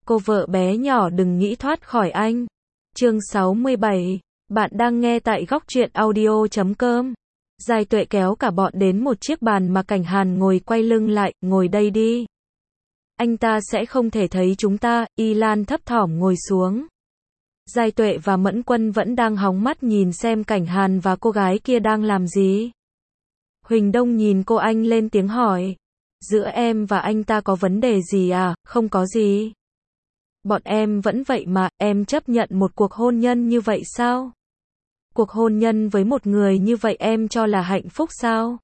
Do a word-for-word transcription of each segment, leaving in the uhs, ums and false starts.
cô vợ bé nhỏ đừng nghĩ thoát khỏi anh. Chương sáu mươi bảy, bạn đang nghe tại góc truyện audio chấm com. Giai Tuệ kéo cả bọn đến một chiếc bàn mà Cảnh Hàn ngồi quay lưng lại, ngồi đây đi. Anh ta sẽ không thể thấy chúng ta, Y Lan thấp thỏm ngồi xuống. Giai Tuệ và Mẫn Quân vẫn đang hóng mắt nhìn xem Cảnh Hàn và cô gái kia đang làm gì. Huỳnh Đông nhìn cô anh lên tiếng hỏi. Giữa em và anh ta có vấn đề gì à? Không có gì. Bọn em vẫn vậy mà, em chấp nhận một cuộc hôn nhân như vậy sao? Cuộc hôn nhân với một người như vậy em cho là hạnh phúc sao?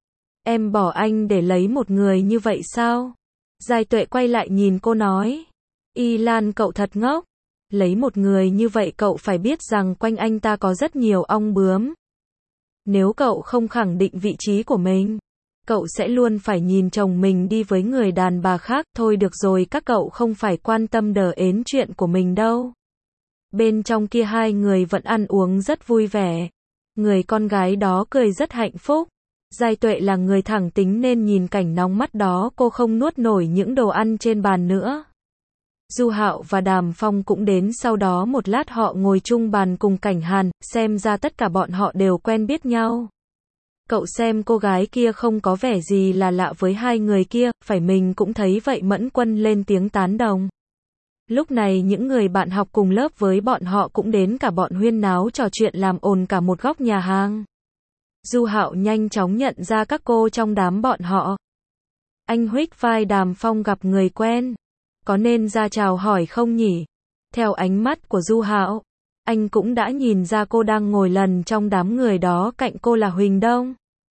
Em bỏ anh để lấy một người như vậy sao? Giai Tuệ quay lại nhìn cô nói. Y Lan cậu thật ngốc. Lấy một người như vậy cậu phải biết rằng quanh anh ta có rất nhiều ong bướm. Nếu cậu không khẳng định vị trí của mình, cậu sẽ luôn phải nhìn chồng mình đi với người đàn bà khác. Thôi được rồi, các cậu không phải quan tâm đờ ến chuyện của mình đâu. Bên trong kia hai người vẫn ăn uống rất vui vẻ. Người con gái đó cười rất hạnh phúc. Giai Tuệ là người thẳng tính nên nhìn cảnh nóng mắt đó cô không nuốt nổi những đồ ăn trên bàn nữa. Du Hạo và Đàm Phong cũng đến sau đó một lát họ ngồi chung bàn cùng Cảnh Hàn, xem ra tất cả bọn họ đều quen biết nhau. Cậu xem cô gái kia không có vẻ gì là lạ với hai người kia, phải mình cũng thấy vậy. Mẫn Quân lên tiếng tán đồng. Lúc này những người bạn học cùng lớp với bọn họ cũng đến, cả bọn huyên náo trò chuyện làm ồn cả một góc nhà hàng. Du Hạo nhanh chóng nhận ra các cô trong đám bọn họ. Anh huých vai Đàm Phong, gặp người quen. Có nên ra chào hỏi không nhỉ? Theo ánh mắt của Du Hạo, anh cũng đã nhìn ra cô đang ngồi lần trong đám người đó, cạnh cô là Huỳnh Đông.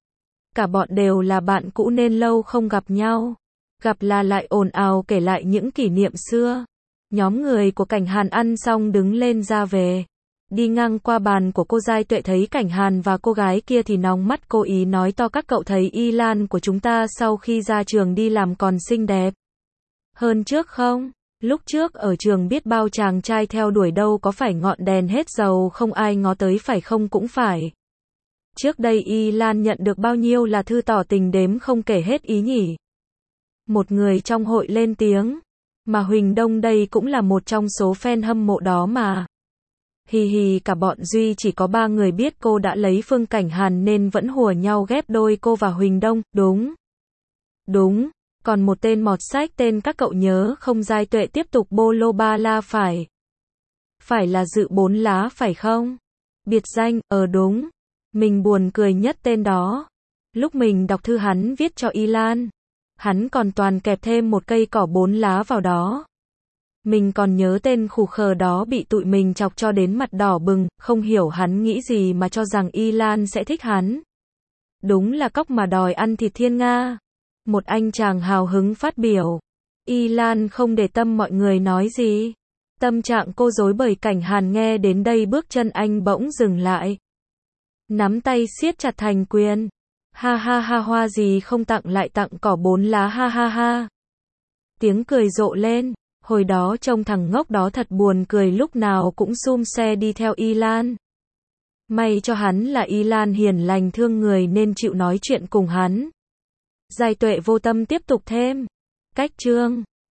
Cả bọn đều là bạn cũ nên lâu không gặp nhau. Gặp là lại ồn ào kể lại những kỷ niệm xưa. Nhóm người của Cảnh Hàn ăn xong đứng lên ra về. Đi ngang qua bàn của cô, Giai Tuệ thấy Cảnh Hàn và cô gái kia thì nóng mắt, cố ý nói to, các cậu thấy Y Lan của chúng ta sau khi ra trường đi làm còn xinh đẹp hơn trước không? Lúc trước ở trường biết bao chàng trai theo đuổi, đâu có phải ngọn đèn hết dầu không ai ngó tới phải không? Cũng phải. Trước đây Y Lan nhận được bao nhiêu là thư tỏ tình đếm không kể hết ý nhỉ? Một người trong hội lên tiếng. Mà Huỳnh Đông đây cũng là một trong số fan hâm mộ đó mà. Hì hì, cả bọn Duy chỉ có ba người biết cô đã lấy Phương Cảnh Hàn nên vẫn hùa nhau ghép đôi cô và Huỳnh Đông. Đúng. Đúng. Còn một tên mọt sách tên các cậu nhớ không? Giai Tuệ tiếp tục bô lô ba la. Phải. Phải là Dự Bốn Lá phải không? Biệt danh, ờ đúng. Mình buồn cười nhất tên đó. Lúc mình đọc thư hắn viết cho Y Lan, hắn còn toàn kẹp thêm một cây cỏ bốn lá vào đó. Mình còn nhớ tên khù khờ đó bị tụi mình chọc cho đến mặt đỏ bừng, không hiểu hắn nghĩ gì mà cho rằng Y Lan sẽ thích hắn. Đúng là cóc mà đòi ăn thịt thiên nga. Một anh chàng hào hứng phát biểu. Y Lan không để tâm mọi người nói gì. Tâm trạng cô rối bời. Cảnh Hàn nghe đến đây bước chân anh bỗng dừng lại. Nắm tay siết chặt thành quyền. Ha ha ha, hoa gì không tặng lại tặng cỏ bốn lá, ha ha ha. Tiếng cười rộ lên. Hồi đó trông thằng ngốc đó thật buồn cười, lúc nào cũng xum xe đi theo Y Lan. May cho hắn là Y Lan hiền lành thương người nên chịu nói chuyện cùng hắn. Giai Tuệ vô tâm tiếp tục thêm. Cách chương